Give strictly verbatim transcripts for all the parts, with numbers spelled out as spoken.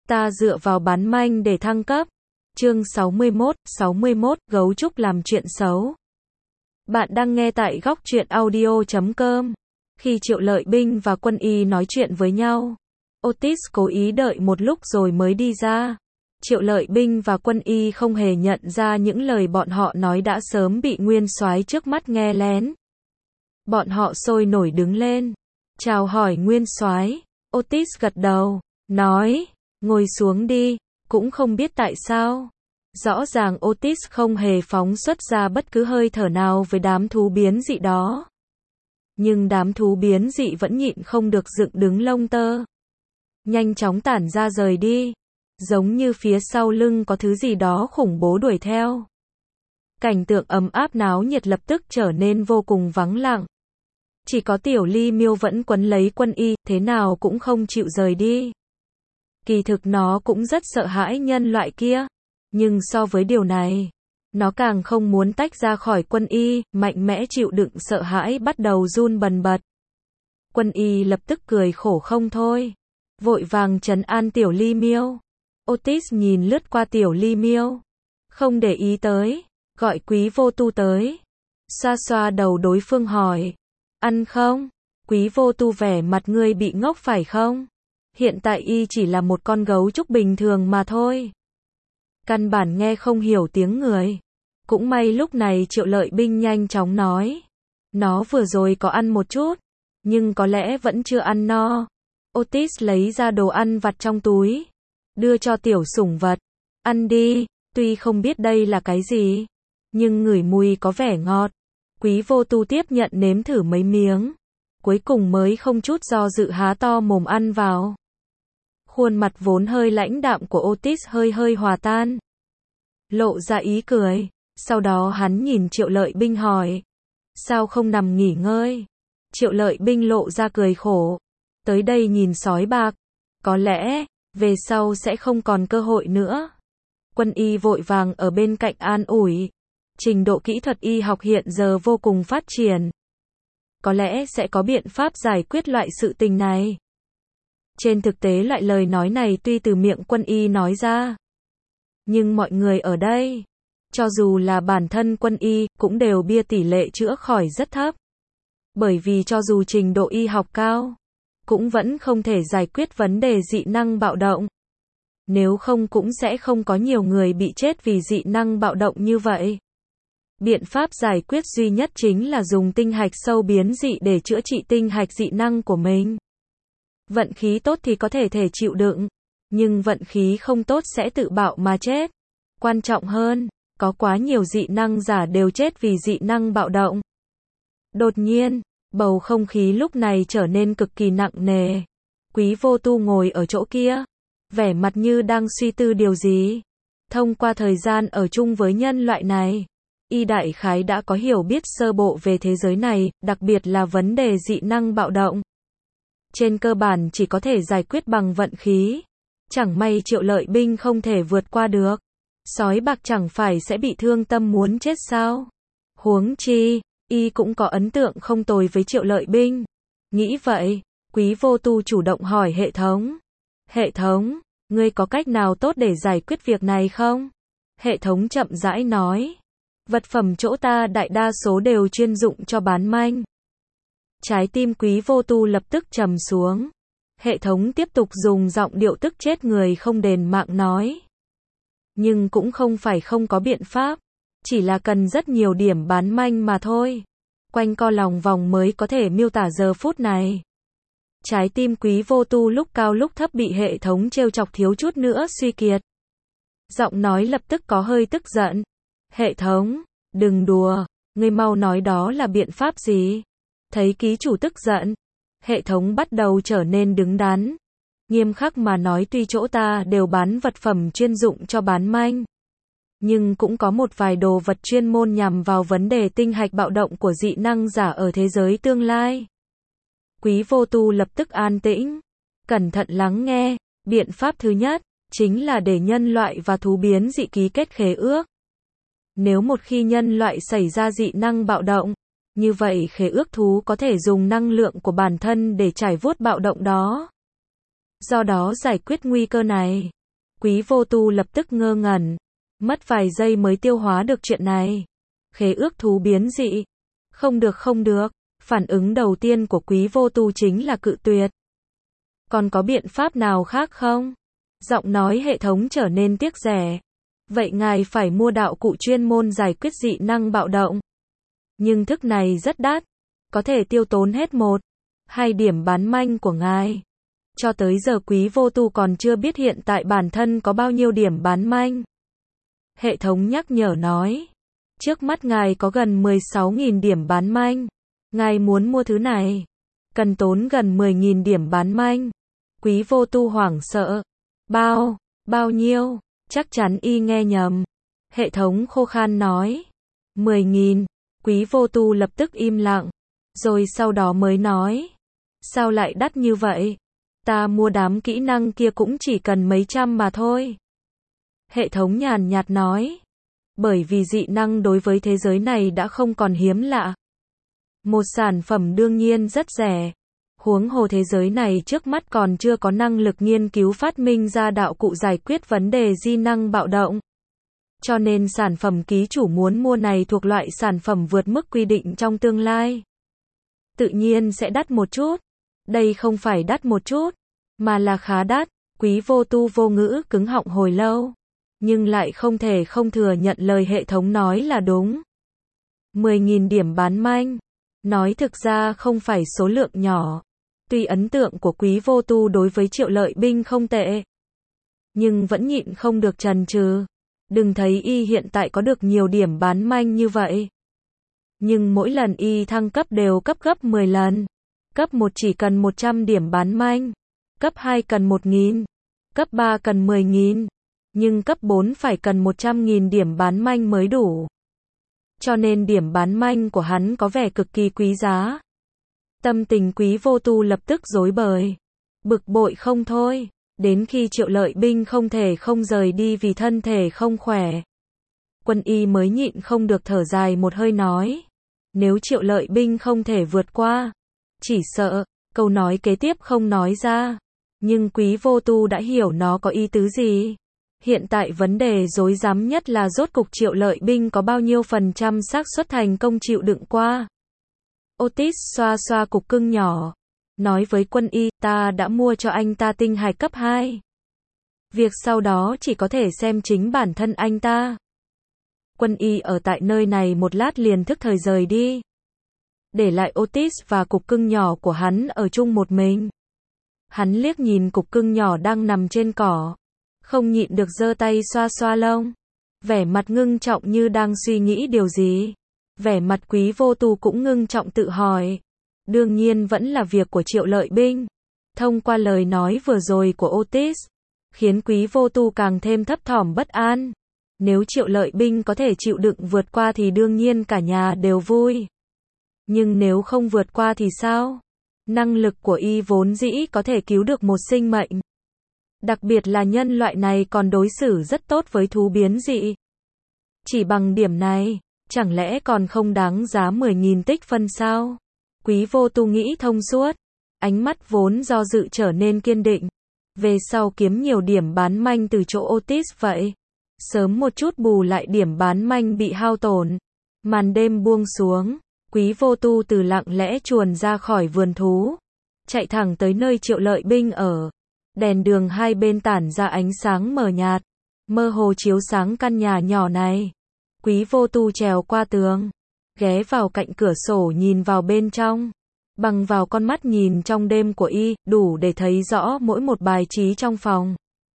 Ta dựa vào bán manh để thăng cấp. Chương sáu mươi mốt, sáu mươi mốt, gấu trúc làm chuyện xấu. Bạn đang nghe tại góc truyện audio chấm com. Khi Triệu Lợi Binh và Quân Y nói chuyện với nhau, Otis cố ý đợi một lúc rồi mới đi ra. Triệu Lợi Binh và Quân Y không hề nhận ra những lời bọn họ nói đã sớm bị nguyên soái trước mắt nghe lén. Bọn họ sôi nổi đứng lên, chào hỏi nguyên soái. Otis gật đầu, nói, ngồi xuống đi. Cũng không biết tại sao, rõ ràng Otis không hề phóng xuất ra bất cứ hơi thở nào với đám thú biến dị đó. Nhưng đám thú biến dị vẫn nhịn không được dựng đứng lông tơ, nhanh chóng tản ra rời đi, giống như phía sau lưng có thứ gì đó khủng bố đuổi theo. Cảnh tượng ấm áp náo nhiệt lập tức trở nên vô cùng vắng lặng. Chỉ có tiểu Ly Miêu vẫn quấn lấy Quân Y, thế nào cũng không chịu rời đi. Kỳ thực nó cũng rất sợ hãi nhân loại kia, nhưng so với điều này, nó càng không muốn tách ra khỏi Quân Y, mạnh mẽ chịu đựng sợ hãi bắt đầu run bần bật. Quân Y lập tức cười khổ không thôi, vội vàng trấn an tiểu Ly Miêu. Otis nhìn lướt qua tiểu Ly Miêu, không để ý tới, gọi Quý Vô Tu tới. Xoa xoa đầu đối phương hỏi, ăn không? Quý Vô Tu vẻ mặt ngươi bị ngốc phải không? Hiện tại y chỉ là một con gấu trúc bình thường mà thôi. Căn bản nghe không hiểu tiếng người. Cũng may lúc này Triệu Lợi Binh nhanh chóng nói. Nó vừa rồi có ăn một chút, nhưng có lẽ vẫn chưa ăn no. Otis lấy ra đồ ăn vặt trong túi, đưa cho tiểu sủng vật. Ăn đi, tuy không biết đây là cái gì, nhưng ngửi mùi có vẻ ngọt. Quý Vô Tu tiếp nhận nếm thử mấy miếng, cuối cùng mới không chút do dự há to mồm ăn vào. Khuôn mặt vốn hơi lãnh đạm của Otis hơi hơi hòa tan, lộ ra ý cười. Sau đó hắn nhìn Triệu Lợi Binh hỏi, sao không nằm nghỉ ngơi? Triệu Lợi Binh lộ ra cười khổ, tới đây nhìn sói bạc, có lẽ về sau sẽ không còn cơ hội nữa. Quân Y vội vàng ở bên cạnh an ủi, trình độ kỹ thuật y học hiện giờ vô cùng phát triển, có lẽ sẽ có biện pháp giải quyết loại sự tình này. Trên thực tế loại lời nói này tuy từ miệng Quân Y nói ra, nhưng mọi người ở đây, cho dù là bản thân Quân Y, cũng đều bia tỷ lệ chữa khỏi rất thấp. Bởi vì cho dù trình độ y học cao, cũng vẫn không thể giải quyết vấn đề dị năng bạo động. Nếu không cũng sẽ không có nhiều người bị chết vì dị năng bạo động như vậy. Biện pháp giải quyết duy nhất chính là dùng tinh hạch sâu biến dị để chữa trị tinh hạch dị năng của mình. Vận khí tốt thì có thể thể chịu đựng, nhưng vận khí không tốt sẽ tự bạo mà chết. Quan trọng hơn, có quá nhiều dị năng giả đều chết vì dị năng bạo động. Đột nhiên, bầu không khí lúc này trở nên cực kỳ nặng nề. Quý Vô Tu ngồi ở chỗ kia, vẻ mặt như đang suy tư điều gì. Thông qua thời gian ở chung với nhân loại này, y đại khái đã có hiểu biết sơ bộ về thế giới này, đặc biệt là vấn đề dị năng bạo động. Trên cơ bản chỉ có thể giải quyết bằng vận khí. Chẳng may Triệu Lợi Binh không thể vượt qua được, sói bạc chẳng phải sẽ bị thương tâm muốn chết sao? Huống chi, y cũng có ấn tượng không tồi với Triệu Lợi Binh. Nghĩ vậy, Quý Vô Tu chủ động hỏi hệ thống. Hệ thống, ngươi có cách nào tốt để giải quyết việc này không? Hệ thống chậm rãi nói. Vật phẩm chỗ ta đại đa số đều chuyên dụng cho bán manh. Trái tim Quý Vô Tu lập tức trầm xuống. Hệ thống tiếp tục dùng giọng điệu tức chết người không đền mạng nói. Nhưng cũng không phải không có biện pháp, chỉ là cần rất nhiều điểm bán manh mà thôi. Quanh co lòng vòng mới có thể miêu tả giờ phút này. Trái tim Quý Vô Tu lúc cao lúc thấp bị hệ thống trêu chọc thiếu chút nữa suy kiệt. Giọng nói lập tức có hơi tức giận. Hệ thống, đừng đùa, ngươi mau nói đó là biện pháp gì? Thấy ký chủ tức giận, hệ thống bắt đầu trở nên đứng đắn. Nghiêm khắc mà nói tuy chỗ ta đều bán vật phẩm chuyên dụng cho bán manh, nhưng cũng có một vài đồ vật chuyên môn nhằm vào vấn đề tinh hạch bạo động của dị năng giả ở thế giới tương lai. Quý Vô Tu lập tức an tĩnh, cẩn thận lắng nghe. Biện pháp thứ nhất, chính là để nhân loại và thú biến dị ký kết khế ước. Nếu một khi nhân loại xảy ra dị năng bạo động, như vậy khế ước thú có thể dùng năng lượng của bản thân để trải vuốt bạo động đó. Do đó giải quyết nguy cơ này, Quý Vô Tu lập tức ngơ ngẩn, mất vài giây mới tiêu hóa được chuyện này. Khế ước thú biến dị. Không được không được, phản ứng đầu tiên của Quý Vô Tu chính là cự tuyệt. Còn có biện pháp nào khác không? Giọng nói hệ thống trở nên tiếc rẻ. Vậy ngài phải mua đạo cụ chuyên môn giải quyết dị năng bạo động. Nhưng thức này rất đắt, có thể tiêu tốn hết một, hai điểm bán manh của ngài. Cho tới giờ Quý Vô Tu còn chưa biết hiện tại bản thân có bao nhiêu điểm bán manh. Hệ thống nhắc nhở nói, trước mắt ngài có gần mười sáu nghìn điểm bán manh. Ngài muốn mua thứ này, cần tốn gần mười nghìn điểm bán manh. Quý Vô Tu hoảng sợ. Bao, bao nhiêu? Chắc chắn y nghe nhầm. Hệ thống khô khan nói. mười nghìn. Quý Vô Tu lập tức im lặng. Rồi sau đó mới nói. Sao lại đắt như vậy? Ta mua đám kỹ năng kia cũng chỉ cần mấy trăm mà thôi. Hệ thống nhàn nhạt nói. Bởi vì dị năng đối với thế giới này đã không còn hiếm lạ. Một sản phẩm đương nhiên rất rẻ. Huống hồ thế giới này trước mắt còn chưa có năng lực nghiên cứu phát minh ra đạo cụ giải quyết vấn đề di năng bạo động. Cho nên sản phẩm ký chủ muốn mua này thuộc loại sản phẩm vượt mức quy định trong tương lai. Tự nhiên sẽ đắt một chút. Đây không phải đắt một chút, mà là khá đắt. Quý Vô Tu vô ngữ cứng họng hồi lâu. Nhưng lại không thể không thừa nhận lời hệ thống nói là đúng. mười nghìn điểm bán manh. Nói thực ra không phải số lượng nhỏ. Tuy ấn tượng của Quý Vô Tu đối với Triệu Lợi Binh không tệ, nhưng vẫn nhịn không được chần chừ. Đừng thấy y hiện tại có được nhiều điểm bán manh như vậy. Nhưng mỗi lần y thăng cấp đều cấp gấp mười lần. Cấp một chỉ cần một trăm điểm bán manh. Cấp hai cần một nghìn. Cấp ba cần mười nghìn. Nhưng cấp bốn phải cần một trăm nghìn điểm bán manh mới đủ. Cho nên điểm bán manh của hắn có vẻ cực kỳ quý giá. Tâm tình Quý Vô Tu lập tức rối bời. Bực bội không thôi. Đến khi Triệu Lợi Binh không thể không rời đi vì thân thể không khỏe. Quân y mới nhịn không được thở dài một hơi nói. Nếu Triệu Lợi Binh không thể vượt qua, chỉ sợ, câu nói kế tiếp không nói ra. Nhưng Quý Vô Tu đã hiểu nó có ý tứ gì. Hiện tại vấn đề rối rắm nhất là rốt cục Triệu Lợi Binh có bao nhiêu phần trăm xác suất thành công chịu đựng qua. Otis xoa xoa cục cưng nhỏ. Nói với quân y, ta đã mua cho anh ta tinh hạch cấp hai. Việc sau đó chỉ có thể xem chính bản thân anh ta. Quân y ở tại nơi này một lát liền thức thời rời đi. Để lại Otis và cục cưng nhỏ của hắn ở chung một mình. Hắn liếc nhìn cục cưng nhỏ đang nằm trên cỏ. Không nhịn được giơ tay xoa xoa lông. Vẻ mặt ngưng trọng như đang suy nghĩ điều gì. Vẻ mặt Quý Vô Tu cũng ngưng trọng tự hỏi. Đương nhiên vẫn là việc của Triệu Lợi Binh. Thông qua lời nói vừa rồi của Otis, khiến Quý Vô Tu càng thêm thấp thỏm bất an. Nếu Triệu Lợi Binh có thể chịu đựng vượt qua thì đương nhiên cả nhà đều vui. Nhưng nếu không vượt qua thì sao? Năng lực của y vốn dĩ có thể cứu được một sinh mệnh. Đặc biệt là nhân loại này còn đối xử rất tốt với thú biến dị. Chỉ bằng điểm này, chẳng lẽ còn không đáng giá mười nghìn tích phân sao? Quý Vô Tu nghĩ thông suốt. Ánh mắt vốn do dự trở nên kiên định. Về sau kiếm nhiều điểm bán manh từ chỗ Otis vậy. Sớm một chút bù lại điểm bán manh bị hao tổn. Màn đêm buông xuống. Quý Vô Tu từ lặng lẽ chuồn ra khỏi vườn thú. Chạy thẳng tới nơi Triệu Lợi Binh ở. Đèn đường hai bên tản ra ánh sáng mờ nhạt. Mơ hồ chiếu sáng căn nhà nhỏ này. Quý Vô Tu trèo qua tường. Ghé vào cạnh cửa sổ nhìn vào bên trong. Bằng vào con mắt nhìn trong đêm của y, đủ để thấy rõ mỗi một bài trí trong phòng.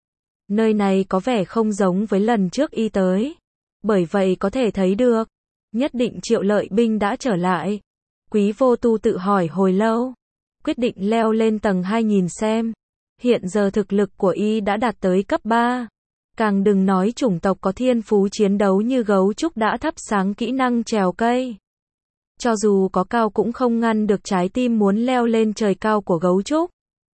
Nơi này có vẻ không giống với lần trước y tới. Bởi vậy có thể thấy được. Nhất định Triệu Lợi Binh đã trở lại. Quý Vô Tu tự hỏi hồi lâu. Quyết định leo lên tầng hai nhìn xem. Hiện giờ thực lực của y đã đạt tới cấp ba. Càng đừng nói chủng tộc có thiên phú chiến đấu như gấu trúc đã thắp sáng kỹ năng trèo cây. Cho dù có cao cũng không ngăn được trái tim muốn leo lên trời cao của gấu trúc.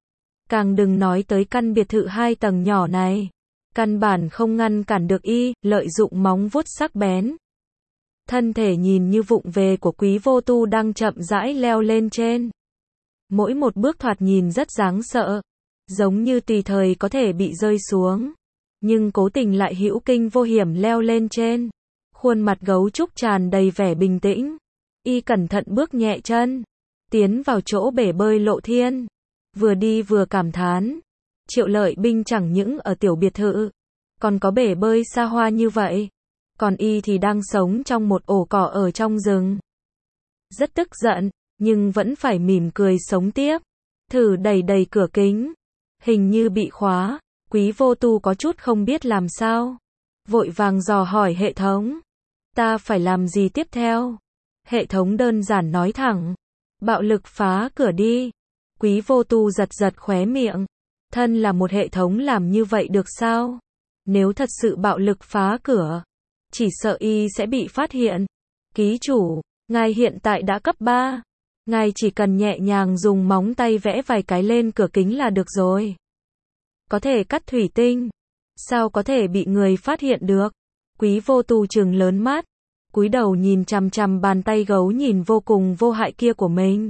Càng đừng nói tới căn biệt thự hai tầng nhỏ này. Căn bản không ngăn cản được y, lợi dụng móng vuốt sắc bén. Thân thể nhìn như vụng về của Quý Vô Tu đang chậm rãi leo lên trên. Mỗi một bước thoạt nhìn rất đáng sợ. Giống như tùy thời có thể bị rơi xuống. nhưng cố tình lại hữu kinh vô hiểm leo lên trên. Khuôn mặt gấu trúc tràn đầy vẻ bình tĩnh. Y cẩn thận bước nhẹ chân, tiến vào chỗ bể bơi lộ thiên. Vừa đi vừa cảm thán. Triệu Lợi Binh chẳng những ở tiểu biệt thự, còn có bể bơi xa hoa như vậy. Còn y thì đang sống trong một ổ cỏ ở trong rừng. Rất tức giận, nhưng vẫn phải mỉm cười sống tiếp. Thử đẩy đẩy cửa kính. Hình như bị khóa. Quý Vô Tu có chút không biết làm sao. Vội vàng dò hỏi hệ thống. Ta phải làm gì tiếp theo? Hệ thống đơn giản nói thẳng. Bạo lực phá cửa đi. Quý Vô Tu giật giật khóe miệng. Thân là một hệ thống làm như vậy được sao? Nếu thật sự bạo lực phá cửa, chỉ sợ y sẽ bị phát hiện. Ký chủ, ngài hiện tại đã cấp ba. Ngài chỉ cần nhẹ nhàng dùng móng tay vẽ vài cái lên cửa kính là được rồi. Có thể cắt thủy tinh. Sao có thể bị người phát hiện được? Quý Vô Tu trừng lớn mắt, cúi đầu nhìn chằm chằm bàn tay gấu nhìn vô cùng vô hại kia của mình.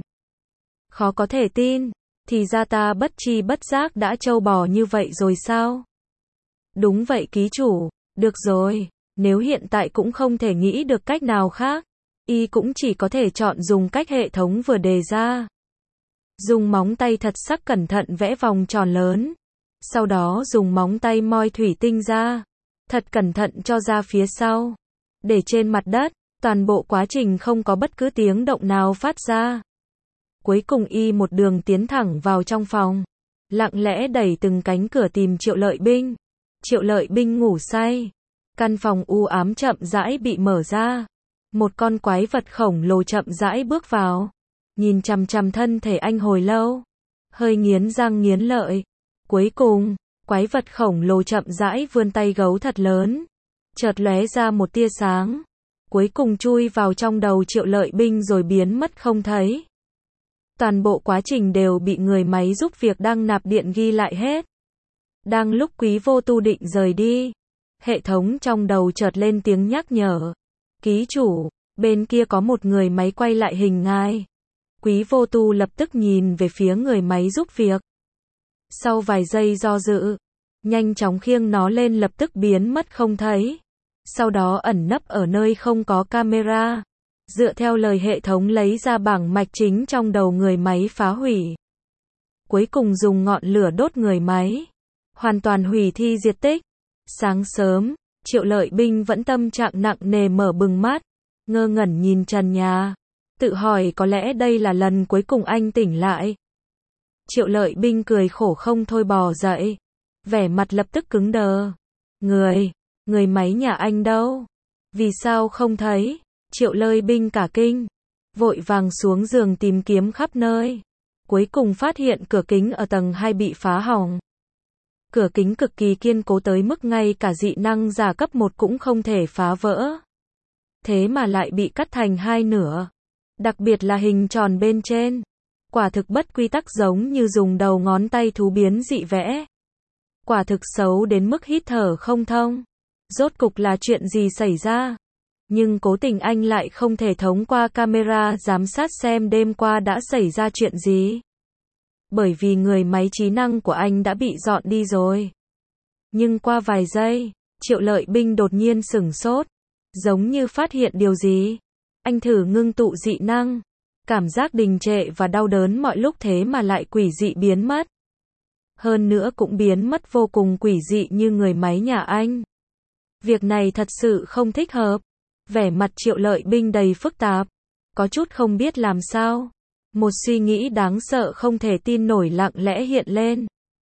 Khó có thể tin, thì ra ta bất chi bất giác đã trâu bò như vậy rồi sao? Đúng vậy ký chủ, được rồi, nếu hiện tại cũng không thể nghĩ được cách nào khác, y cũng chỉ có thể chọn dùng cách hệ thống vừa đề ra. Dùng móng tay thật sắc cẩn thận vẽ vòng tròn lớn, sau đó dùng móng tay moi thủy tinh ra, thật cẩn thận cho ra phía sau, để trên mặt đất, toàn bộ quá trình không có bất cứ tiếng động nào phát ra. Cuối cùng y một đường tiến thẳng vào trong phòng, lặng lẽ đẩy từng cánh cửa tìm Triệu Lợi Binh. Triệu Lợi Binh ngủ say. Căn phòng u ám chậm rãi bị mở ra. Một con quái vật khổng lồ chậm rãi bước vào. Nhìn chằm chằm thân thể anh hồi lâu. Hơi nghiến răng nghiến lợi. Cuối cùng, quái vật khổng lồ chậm rãi vươn tay gấu thật lớn. Chợt lóe ra một tia sáng. Cuối cùng chui vào trong đầu Triệu Lợi Binh rồi biến mất không thấy. Toàn bộ quá trình đều bị người máy giúp việc đang nạp điện ghi lại hết. Đang lúc Quý Vô Tu định rời đi, hệ thống trong đầu chợt lên tiếng nhắc nhở. Ký chủ, bên kia có một người máy quay lại hình ngài. Quý Vô Tu lập tức nhìn về phía người máy giúp việc. Sau vài giây do dự, nhanh chóng khiêng nó lên lập tức biến mất không thấy. Sau đó ẩn nấp ở nơi không có camera. Dựa theo lời hệ thống lấy ra bảng mạch chính trong đầu người máy phá hủy. Cuối cùng dùng ngọn lửa đốt người máy. Hoàn toàn hủy thi diệt tích. Sáng sớm, Triệu Lợi Binh vẫn tâm trạng nặng nề mở bừng mắt. Ngơ ngẩn nhìn trần nhà. Tự hỏi có lẽ đây là lần cuối cùng anh tỉnh lại. Triệu Lợi Binh cười khổ không thôi bò dậy. Vẻ mặt lập tức cứng đờ. Người, người máy nhà anh đâu? Vì sao không thấy? Triệu Lợi Binh cả kinh. Vội vàng xuống giường tìm kiếm khắp nơi. Cuối cùng phát hiện cửa kính ở tầng hai bị phá hỏng. Cửa kính cực kỳ kiên cố tới mức ngay cả dị năng giả cấp một cũng không thể phá vỡ. Thế mà lại bị cắt thành hai nửa. Đặc biệt là hình tròn bên trên. Quả thực bất quy tắc giống như dùng đầu ngón tay thú biến dị vẽ. Quả thực xấu đến mức hít thở không thông. Rốt cục là chuyện gì xảy ra? Nhưng cố tình anh lại không thể thông qua camera giám sát xem đêm qua đã xảy ra chuyện gì. Bởi vì người máy trí năng của anh đã bị dọn đi rồi. Nhưng qua vài giây, Triệu Lợi Binh đột nhiên sửng sốt. Giống như phát hiện điều gì. Anh thử ngưng tụ dị năng. Cảm giác đình trệ và đau đớn mọi lúc thế mà lại quỷ dị biến mất. Hơn nữa cũng biến mất vô cùng quỷ dị như người máy nhà anh. Việc này thật sự không thích hợp. Vẻ mặt Triệu Lợi Binh đầy phức tạp. Có chút không biết làm sao. Một suy nghĩ đáng sợ không thể tin nổi lặng lẽ hiện lên.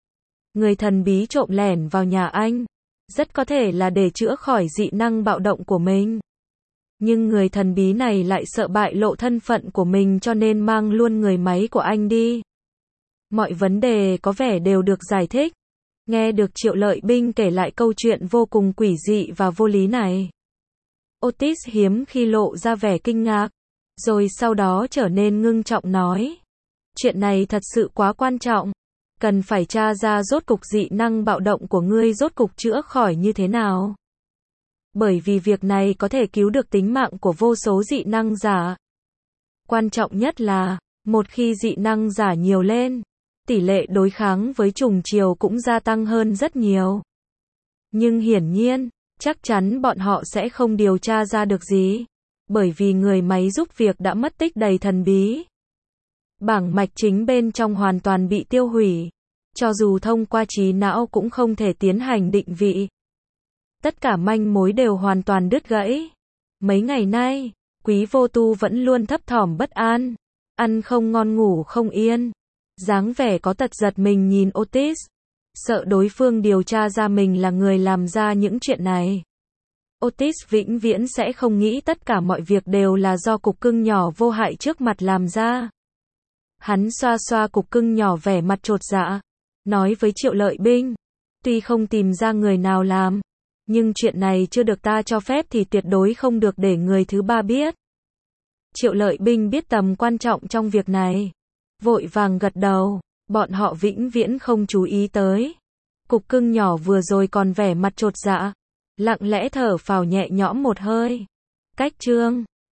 Người thần bí trộm lẻn vào nhà anh. Rất có thể là để chữa khỏi dị năng bạo động của mình. Nhưng người thần bí này lại sợ bại lộ thân phận của mình cho nên mang luôn người máy của anh đi. Mọi vấn đề có vẻ đều được giải thích. Nghe được Triệu Lợi Binh kể lại câu chuyện vô cùng quỷ dị và vô lý này. Otis hiếm khi lộ ra vẻ kinh ngạc. Rồi sau đó trở nên ngưng trọng nói. Chuyện này thật sự quá quan trọng. Cần phải tra ra rốt cục dị năng bạo động của ngươi rốt cục chữa khỏi như thế nào. Bởi vì việc này có thể cứu được tính mạng của vô số dị năng giả. Quan trọng nhất là, một khi dị năng giả nhiều lên, tỷ lệ đối kháng với trùng chiều cũng gia tăng hơn rất nhiều. Nhưng hiển nhiên, chắc chắn bọn họ sẽ không điều tra ra được gì. Bởi vì người máy giúp việc đã mất tích đầy thần bí. Bảng mạch chính bên trong hoàn toàn bị tiêu hủy. Cho dù thông qua trí não cũng không thể tiến hành định vị. Tất cả manh mối đều hoàn toàn đứt gãy. Mấy ngày nay, Quý Vô Tu vẫn luôn thấp thỏm bất an. Ăn không ngon ngủ không yên. Dáng vẻ có tật giật mình nhìn Otis. Sợ đối phương điều tra ra mình là người làm ra những chuyện này. Otis vĩnh viễn sẽ không nghĩ tất cả mọi việc đều là do cục cưng nhỏ vô hại trước mặt làm ra. Hắn xoa xoa cục cưng nhỏ vẻ mặt chột dạ. Nói với Triệu Lợi Binh. Tuy không tìm ra người nào làm. Nhưng chuyện này chưa được ta cho phép thì tuyệt đối không được để người thứ ba biết. Triệu Lợi Binh biết tầm quan trọng trong việc này. Vội vàng gật đầu. Bọn họ vĩnh viễn không chú ý tới. Cục cưng nhỏ vừa rồi còn vẻ mặt chột dạ. Lặng lẽ thở phào nhẹ nhõm một hơi. Cách chương